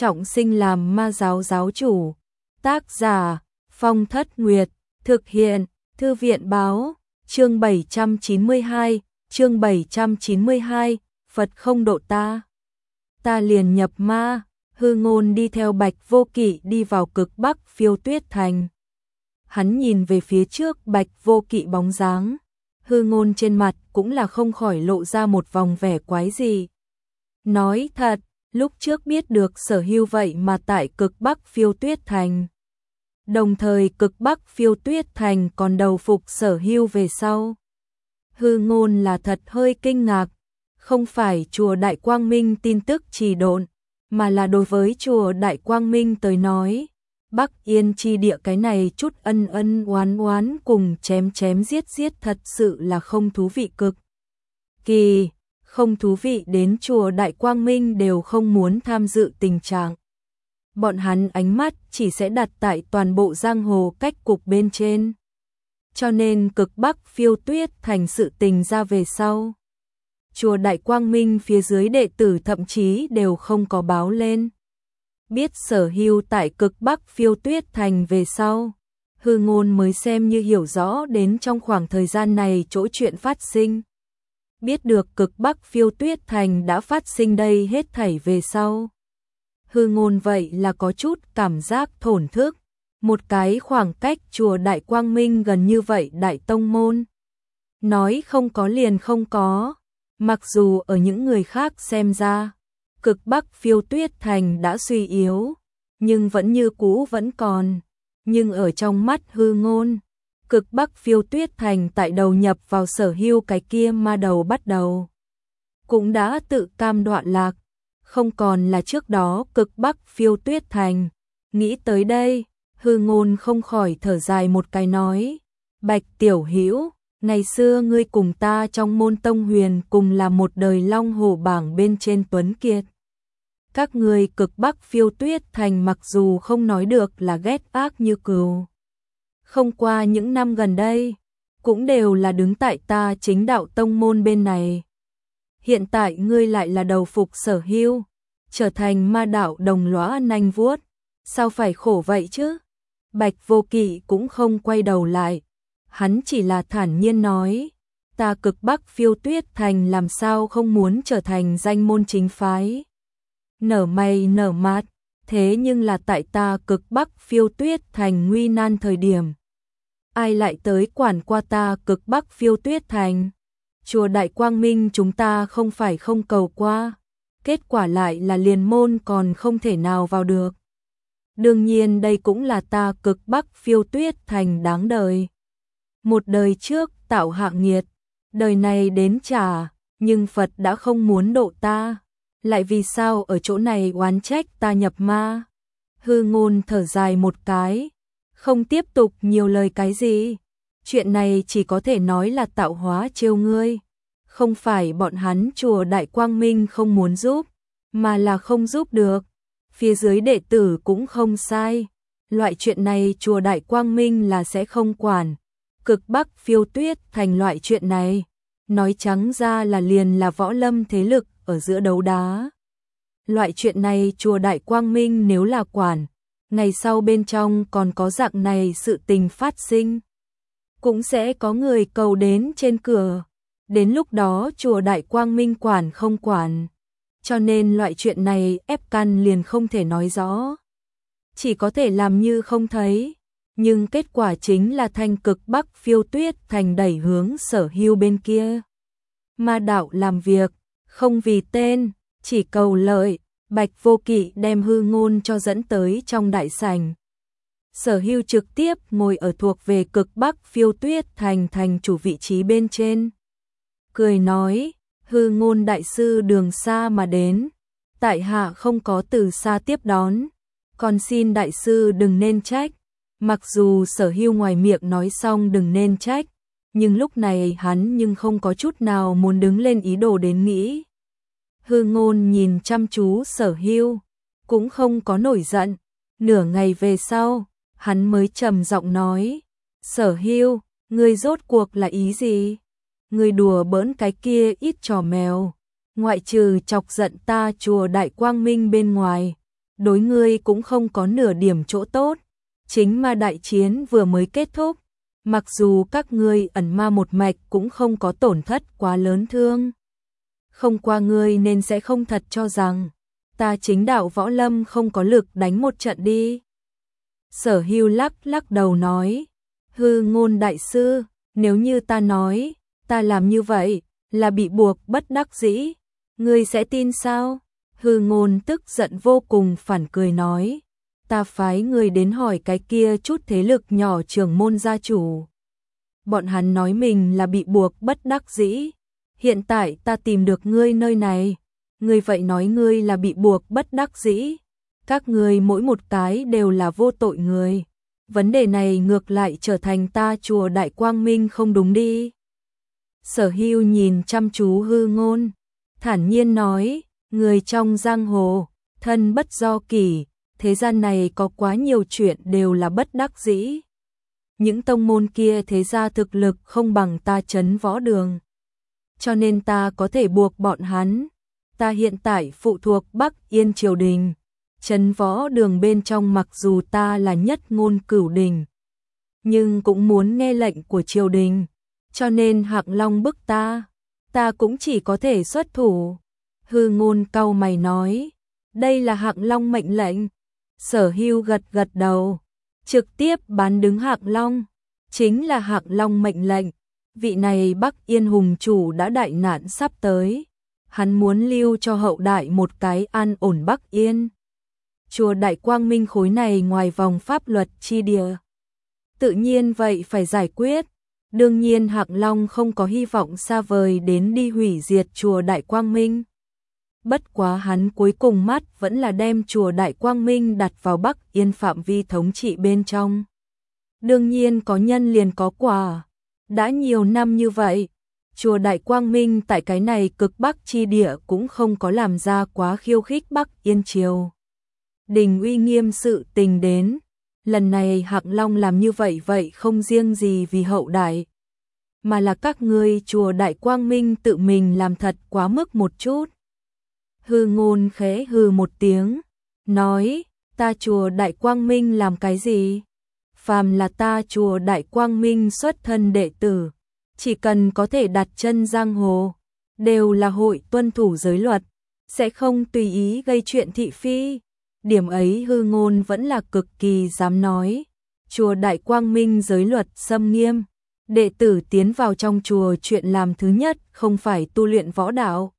trọng sinh làm ma giáo giáo chủ. Tác giả Phong Thất Nguyệt, thực hiện Thư viện báo, chương 792, Phật không độ ta. Ta liền nhập ma. Hư Ngôn đi theo Bạch Vô Kỵ đi vào cực Bắc Phiêu Tuyết Thành. Hắn nhìn về phía trước Bạch Vô Kỵ bóng dáng, Hư Ngôn trên mặt cũng là không khỏi lộ ra một vòng vẻ quái dị. Nói thật, lúc trước biết được Sở Hưu vậy mà tại cực Bắc Phiêu Tuyết Thành. Đồng thời cực Bắc Phiêu Tuyết Thành còn đầu phục Sở Hưu về sau. Hư Ngôn là thật hơi kinh ngạc, không phải chùa Đại Quang Minh tin tức trì độn, mà là đối với chùa Đại Quang Minh tới nói, Bắc Yên chi địa cái này chút ân ân oán oán cùng chém chém giết giết thật sự là không thú vị cực kỳ, không thú vị đến chùa Đại Quang Minh đều không muốn tham dự tình trạng. Bọn hắn ánh mắt chỉ sẽ đặt tại toàn bộ giang hồ cách cục bên trên. Cho nên cực Bắc Phiêu Tuyết Thành sự tình ra về sau, chùa Đại Quang Minh phía dưới đệ tử thậm chí đều không có báo lên. Biết Sở Hưu tại cực Bắc Phiêu Tuyết Thành về sau, Hư Ngôn mới xem như hiểu rõ đến trong khoảng thời gian này chỗ chuyện phát sinh. Biết được cực Bắc Phiêu Tuyết Thành đã phát sinh đây hết thảy về sau, Hư Ngôn vậy là có chút cảm giác thổn thức. Một cái khoảng cách chùa Đại Quang Minh gần như vậy đại tông môn, nói không có liền không có. Mặc dù ở những người khác xem ra, cực Bắc Phiêu Tuyết Thành đã suy yếu, nhưng vẫn như cũ vẫn còn. Nhưng ở trong mắt Hư Ngôn, cực Bắc Phiêu Tuyết Thành tại đầu nhập vào Sở Hưu cái kia ma đầu bắt đầu, cũng đã tự cam đoạn lạc, không còn là trước đó cực Bắc Phiêu Tuyết Thành. Nghĩ tới đây, Hư Ngôn không khỏi thở dài một cái nói, Bạch Tiểu Hữu, ngày xưa ngươi cùng ta trong môn tông huyền cùng là một đời long hổ bảng bên trên tuấn kiệt. Các ngươi cực Bắc Phiêu Tuyết Thành mặc dù không nói được là ghét ác như cừu, không qua những năm gần đây, cũng đều là đứng tại ta chính đạo tông môn bên này. Hiện tại ngươi lại là đầu phục Sở Hưu, trở thành ma đạo đồng lõa nanh vuốt, sao phải khổ vậy chứ? Bạch Vô Kỵ cũng không quay đầu lại, hắn chỉ là thản nhiên nói, ta cực Bắc Phiêu Tuyết Thành làm sao không muốn trở thành danh môn chính phái. Nở mày nở mặt, thế nhưng là tại ta cực Bắc Phiêu Tuyết Thành nguy nan thời điểm, ai lại tới quản qua ta cực Bắc Phiêu Tuyết Thành? Chùa Đại Quang Minh chúng ta không phải không cầu qua, kết quả lại là liền môn còn không thể nào vào được. Đương nhiên đây cũng là ta cực Bắc Phiêu Tuyết Thành đáng đời. Một đời trước tạo hạ nghiệt, đời này đến trả, nhưng Phật đã không muốn độ ta, lại vì sao ở chỗ này oán trách ta nhập ma? Hư Ngôn thở dài một cái, không tiếp tục nhiều lời cái gì. Chuyện này chỉ có thể nói là tạo hóa trêu ngươi, không phải bọn hắn chùa Đại Quang Minh không muốn giúp, mà là không giúp được. Phía dưới đệ tử cũng không sai, loại chuyện này chùa Đại Quang Minh là sẽ không quản. Cực Bắc Phiêu Tuyết Thành loại chuyện này, nói trắng ra là liền là võ lâm thế lực ở giữa đấu đá. Loại chuyện này chùa Đại Quang Minh nếu là quản, ngày sau bên trong còn có dạng này sự tình phát sinh, cũng sẽ có người cầu đến trên cửa. Đến lúc đó chùa Đại Quang Minh quản không quản, cho nên loại chuyện này ép căn liền không thể nói rõ, chỉ có thể làm như không thấy. Nhưng kết quả chính là thanh cực Bắc Phiêu Tuyết Thành đẩy hướng Sở Hưu bên kia. Ma đạo làm việc, không vì tên, chỉ cầu lợi. Bạch Vô Kỵ đem Hư Ngôn cho dẫn tới trong đại sảnh. Sở Hưu trực tiếp ngồi ở thuộc về cực Bắc Phiêu Tuyết Thành thành chủ vị trí bên trên. Cười nói, Hư Ngôn đại sư đường xa mà đến, tại hạ không có từ xa tiếp đón, còn xin đại sư đừng nên trách. Mặc dù Sở Hưu ngoài miệng nói xong đừng nên trách, nhưng lúc này hắn nhưng không có chút nào muốn đứng lên ý đồ đến nghĩ. Hư Ngôn nhìn chăm chú Sở Hưu, cũng không có nổi giận. Nửa ngày về sau, hắn mới trầm giọng nói, Sở Hưu, ngươi rốt cuộc là ý gì? Ngươi đùa bỡn cái kia ít trò mèo, ngoại trừ chọc giận ta chùa Đại Quang Minh bên ngoài, đối ngươi cũng không có nửa điểm chỗ tốt. Chính ma đại chiến vừa mới kết thúc, mặc dù các ngươi ẩn ma một mạch cũng không có tổn thất quá lớn thương. Không qua ngươi nên sẽ không thật cho rằng ta chính đạo võ lâm không có lực đánh một trận đi. Sở Hưu lắc lắc đầu nói, Hư Ngôn đại sư, nếu như ta nói, ta làm như vậy, là bị buộc bất đắc dĩ, ngươi sẽ tin sao? Hư Ngôn tức giận vô cùng phản cười nói, ta phái người đến hỏi cái kia chút thế lực nhỏ trưởng môn gia chủ. Bọn hắn nói mình là bị buộc bất đắc dĩ. Hiện tại ta tìm được ngươi nơi này, ngươi vậy nói ngươi là bị buộc bất đắc dĩ. Các ngươi mỗi một cái đều là vô tội người. Vấn đề này ngược lại trở thành ta chùa Đại Quang Minh không đúng đi. Sở Hưu nhìn chăm chú Hư Ngôn, thản nhiên nói, người trong giang hồ, thân bất do kỷ, thế gian này có quá nhiều chuyện đều là bất đắc dĩ. Những tông môn kia thế ra thực lực không bằng ta Trấn Võ Đường, cho nên ta có thể buộc bọn hắn. Ta hiện tại phụ thuộc Bắc Yên triều đình, Trấn Võ Đường bên trong mặc dù ta là nhất ngôn cửu đình, nhưng cũng muốn nghe lệnh của triều đình, cho nên Hạng Long bức ta cũng chỉ có thể xuất thủ. Hư Ngôn cau mày nói, đây là Hạng Long mệnh lệnh. Sở Hưu gật gật đầu, trực tiếp bán đứng Hạng Long, chính là Hạng Long mệnh lệnh. Vị này Bắc Yên hùng chủ đã đại nạn sắp tới, hắn muốn lưu cho hậu đại một cái an ổn Bắc Yên. Chùa Đại Quang Minh khối này ngoài vòng pháp luật chi địa, tự nhiên vậy phải giải quyết. Đương nhiên Hạng Long không có hy vọng xa vời đến đi hủy diệt chùa Đại Quang Minh. Bất quá hắn cuối cùng mắt vẫn là đem chùa Đại Quang Minh đặt vào Bắc Yên phạm vi thống trị bên trong. Đương nhiên có nhân liền có quả. Đã nhiều năm như vậy, chùa Đại Quang Minh tại cái này cực Bắc chi địa cũng không có làm ra quá khiêu khích Bắc Yên triều đình uy nghiêm sự tình đến. Lần này Hạng Long làm như vậy không riêng gì vì hậu đại, mà là các ngươi chùa Đại Quang Minh tự mình làm thật quá mức một chút. Hư Ngôn khẽ hừ một tiếng, nói, ta chùa Đại Quang Minh làm cái gì? Phàm là ta chùa Đại Quang Minh xuất thân đệ tử, chỉ cần có thể đặt chân giang hồ, đều là hội tuân thủ giới luật, sẽ không tùy ý gây chuyện thị phi. Điểm ấy Hư Ngôn vẫn là cực kỳ dám nói. Chùa Đại Quang Minh giới luật xâm nghiêm, đệ tử tiến vào trong chùa chuyện làm thứ nhất không phải tu luyện võ đạo,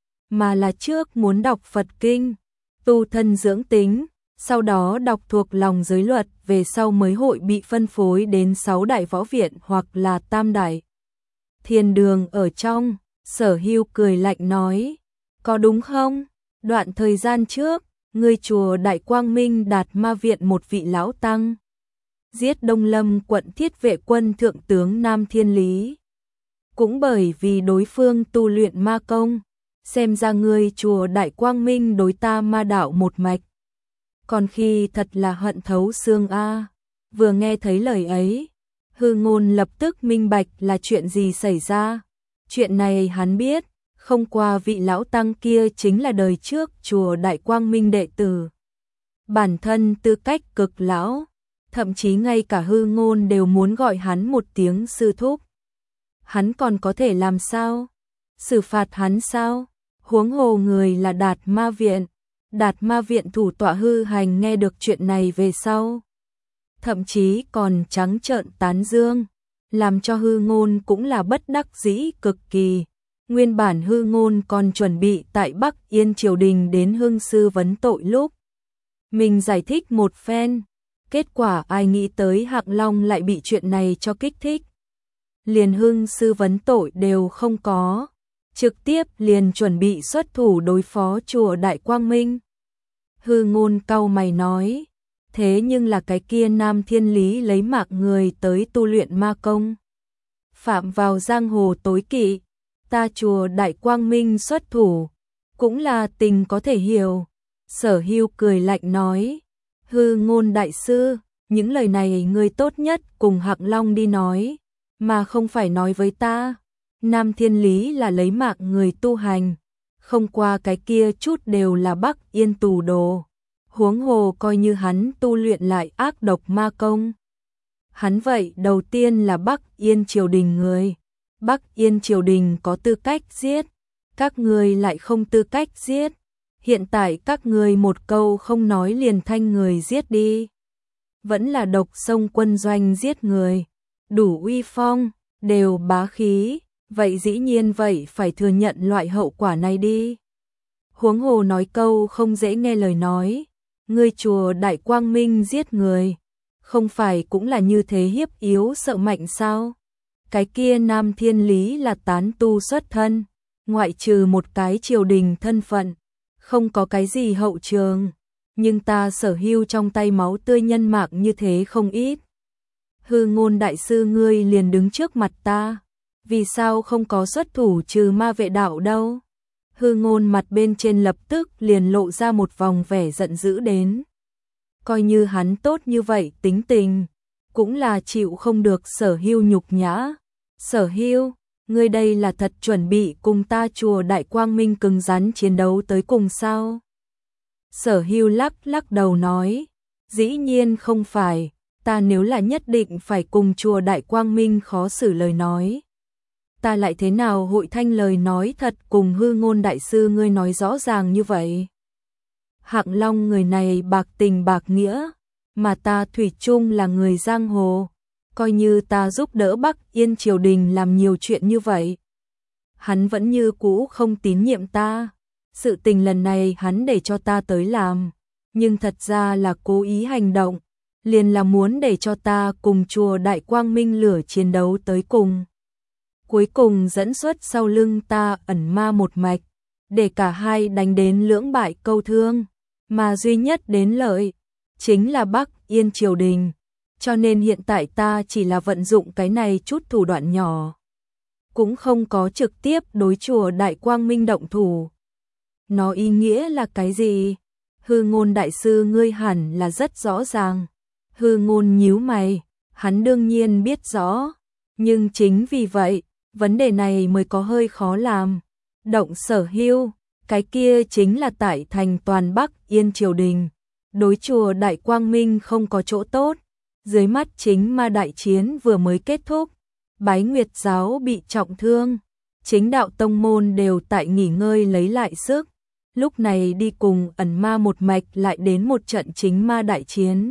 mà là trước muốn đọc Phật kinh, tu thân dưỡng tính, sau đó đọc thuộc lòng giới luật, về sau mới hội bị phân phối đến 6 đại võ viện hoặc là tam đại thiền đường ở trong. Sở Hưu cười lạnh nói, có đúng không? Đoạn thời gian trước, ngươi chùa Đại Quang Minh đạt ma viện một vị lão tăng, giết Đông Lâm quận Thiết Vệ quân thượng tướng Nam Thiên Lý. Cũng bởi vì đối phương tu luyện ma công, xem ra ngươi chùa Đại Quang Minh đối ta ma đạo một mạch. Còn khi thật là hận thấu xương a. Vừa nghe thấy lời ấy, Hư Ngôn lập tức minh bạch là chuyện gì xảy ra. Chuyện này hắn biết, không qua vị lão tăng kia chính là đời trước chùa Đại Quang Minh đệ tử. Bản thân tư cách cực lão, thậm chí ngay cả Hư Ngôn đều muốn gọi hắn một tiếng sư thúc. Hắn còn có thể làm sao? Xử phạt hắn sao? Huống hồ người là Đạt Ma Viện. Đạt Ma Viện thủ tọa Hư Hành nghe được chuyện này về sau, thậm chí còn trắng trợn tán dương, làm cho Hư Ngôn cũng là bất đắc dĩ cực kỳ. Nguyên bản Hư Ngôn còn chuẩn bị tại Bắc Yên triều đình đến Hưng sư vấn tội lúc mình giải thích một phen, kết quả ai nghĩ tới Hạng Long lại bị chuyện này cho kích thích. Liền Hưng sư vấn tội đều không có, trực tiếp liền chuẩn bị xuất thủ đối phó chùa Đại Quang Minh. Hư Ngôn cau mày nói, thế nhưng là cái kia Nam Thiên Lý lấy mạng người tới tu luyện ma công, phạm vào giang hồ tối kỵ, ta chùa Đại Quang Minh xuất thủ, cũng là tình có thể hiểu. Sở Hưu cười lạnh nói, Hư Ngôn đại sư, những lời này người tốt nhất cùng Hạng Long đi nói, mà không phải nói với ta. Nam Thiên Lý là lấy mạng người tu hành, không qua cái kia chút đều là Bắc Yên tù đồ. Huống hồ coi như hắn tu luyện lại ác độc ma công. Hắn vậy đầu tiên là Bắc Yên triều đình người. Bắc Yên triều đình có tư cách giết, các người lại không tư cách giết. Hiện tại các người một câu không nói liền thanh người giết đi. Vẫn là độc sông quân doanh giết người, đủ uy phong, đều bá khí, vậy dĩ nhiên vậy phải thừa nhận loại hậu quả này đi. Huống hồ nói câu không dễ nghe lời nói, ngươi chùa Đại Quang Minh giết người, không phải cũng là như thế hiếp yếu sợ mạnh sao? Cái kia Nam Thiên Lý là tán tu xuất thân, ngoại trừ một cái triều đình thân phận, không có cái gì hậu trường, nhưng ta sở hữu trong tay máu tươi nhân mạng như thế không ít. Hư Ngôn đại sư ngươi liền đứng trước mặt ta, vì sao không có xuất thủ trừ ma vệ đạo đâu? Hư Ngôn mặt bên trên lập tức liền lộ ra một vòng vẻ giận dữ đến. Coi như hắn tốt như vậy tính tình, cũng là chịu không được Sở Hưu nhục nhã. Sở Hưu, ngươi đây là thật chuẩn bị cùng ta chùa Đại Quang Minh cứng rắn chiến đấu tới cùng sao? Sở Hưu lắc lắc đầu nói, dĩ nhiên không phải, ta nếu là nhất định phải cùng chùa Đại Quang Minh khó xử lời nói. Ta lại thế nào hội thanh lời nói thật cùng Hư Ngôn đại sư ngươi nói rõ ràng như vậy? Hạng Long người này bạc tình bạc nghĩa, mà ta thủy chung là người giang hồ, coi như ta giúp đỡ Bắc Yên triều đình làm nhiều chuyện như vậy. Hắn vẫn như cũ không tín nhiệm ta, sự tình lần này hắn để cho ta tới làm, nhưng thật ra là cố ý hành động, liền là muốn để cho ta cùng chùa Đại Quang Minh lửa chiến đấu tới cùng. Cuối cùng dẫn xuất sau lưng ta ẩn ma một mạch, để cả hai đánh đến lưỡng bại câu thương, mà duy nhất đến lợi chính là Bắc Yên triều đình, cho nên hiện tại ta chỉ là vận dụng cái này chút thủ đoạn nhỏ, cũng không có trực tiếp đối chùa Đại Quang Minh động thủ. Nó ý nghĩa là cái gì? Hư Ngôn đại sư ngươi hẳn là rất rõ ràng. Hư Ngôn nhíu mày, hắn đương nhiên biết rõ, nhưng chính vì vậy, vấn đề này mới có hơi khó làm. Động Sở Hưu, cái kia chính là tại thành toàn Bắc Yên triều đình, đối chùa Đại Quang Minh không có chỗ tốt. Dưới mắt chính ma đại chiến vừa mới kết thúc, Bái Nguyệt giáo bị trọng thương, chính đạo tông môn đều tại nghỉ ngơi lấy lại sức, lúc này đi cùng ẩn ma một mạch lại đến một trận chính ma đại chiến.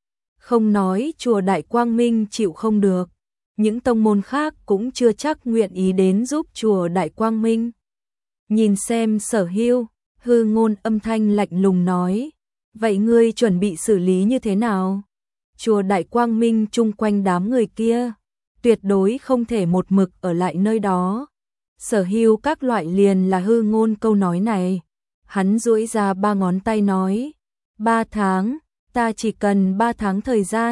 Không nói chùa Đại Quang Minh chịu không được, những tông môn khác cũng chưa chắc nguyện ý đến giúp chùa Đại Quang Minh. Nhìn xem Sở Hưu, Hư Ngôn âm thanh lạnh lùng nói, vậy ngươi chuẩn bị xử lý như thế nào? Chùa Đại Quang Minh chung quanh đám người kia, tuyệt đối không thể một mực ở lại nơi đó. Sở Hưu các loại liền là Hư Ngôn câu nói này. Hắn duỗi ra 3 ngón tay nói, 3 tháng, ta chỉ cần 3 tháng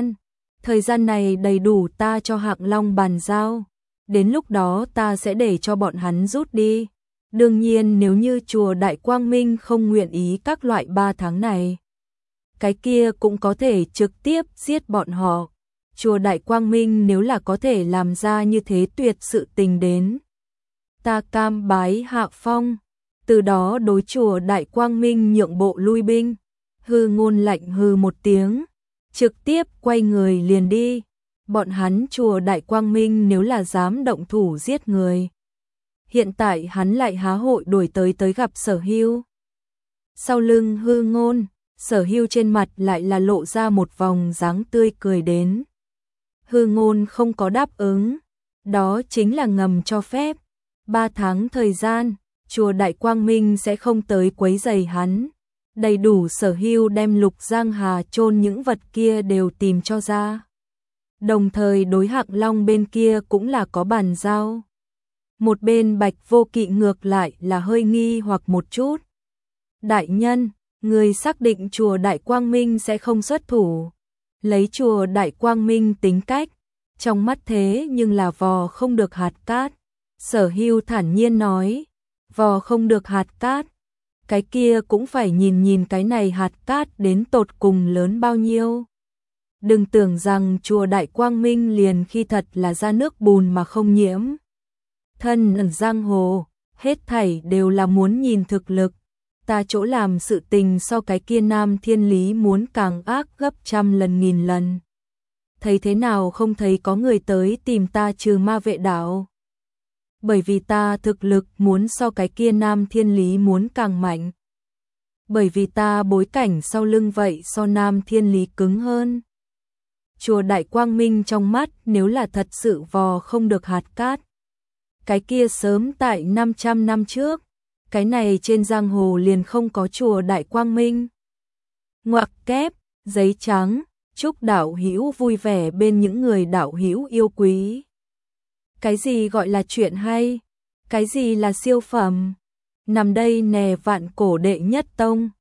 thời gian này đầy đủ ta cho Hạng Long bàn giao, đến lúc đó ta sẽ để cho bọn hắn rút đi. Đương nhiên nếu như chùa Đại Quang Minh không nguyện ý các loại 3 tháng này, cái kia cũng có thể trực tiếp giết bọn họ. Chùa Đại Quang Minh nếu là có thể làm ra như thế tuyệt sự tình đến, ta cam bái hạ phong, từ đó đối chùa Đại Quang Minh nhượng bộ lui binh. Hư Ngôn lạnh hư một tiếng, trực tiếp quay người liền đi. Bọn hắn chùa Đại Quang Minh nếu là dám động thủ giết người, hiện tại hắn lại há hội đuổi tới gặp Sở Hưu. Sau lưng Hư Ngôn, Sở Hưu trên mặt lại là lộ ra một vòng dáng tươi cười đến. Hư Ngôn không có đáp ứng, đó chính là ngầm cho phép. 3 tháng thời gian, chùa Đại Quang Minh sẽ không tới quấy rầy hắn. Đầy đủ Sở Hưu đem Lục Giang Hà chôn những vật kia đều tìm cho ra. Đồng thời đối Hạng Long bên kia cũng là có bàn giao. Một bên Bạch Vô Kỵ ngược lại là hơi nghi hoặc một chút. Đại nhân, người xác định chùa Đại Quang Minh sẽ không xuất thủ. Lấy chùa Đại Quang Minh tính cách, trong mắt thế nhưng là vò không được hạt cát. Sở Hưu thản nhiên nói, vò không được hạt cát, cái kia cũng phải nhìn cái này hạt cát đến tột cùng lớn bao nhiêu. Đừng tưởng rằng chùa Đại Quang Minh liền khi thật là ra nước bùn mà không nhiễm. Thân ẩn giang hồ, hết thảy đều là muốn nhìn thực lực. ta chỗ làm sự tình so cái kia Nam Thiên Lý muốn càng ác gấp trăm lần nghìn lần. Thấy thế nào không thấy có người tới tìm ta trừ ma vệ đạo. Bởi vì ta thực lực muốn so cái kia Nam Thiên Lý muốn càng mạnh. Bởi vì ta bối cảnh sau lưng vậy so Nam Thiên Lý cứng hơn. Chùa Đại Quang Minh trong mắt nếu là thật sự vò không được hạt cát. Cái kia sớm tại 500 năm trước, cái này trên giang hồ liền không có chùa Đại Quang Minh. Ngoặc kép, giấy trắng, chúc đạo hữu vui vẻ bên những người đạo hữu yêu quý. Cái gì gọi là chuyện hay? Cái gì là siêu phẩm? Nằm đây nè vạn cổ đệ nhất tông.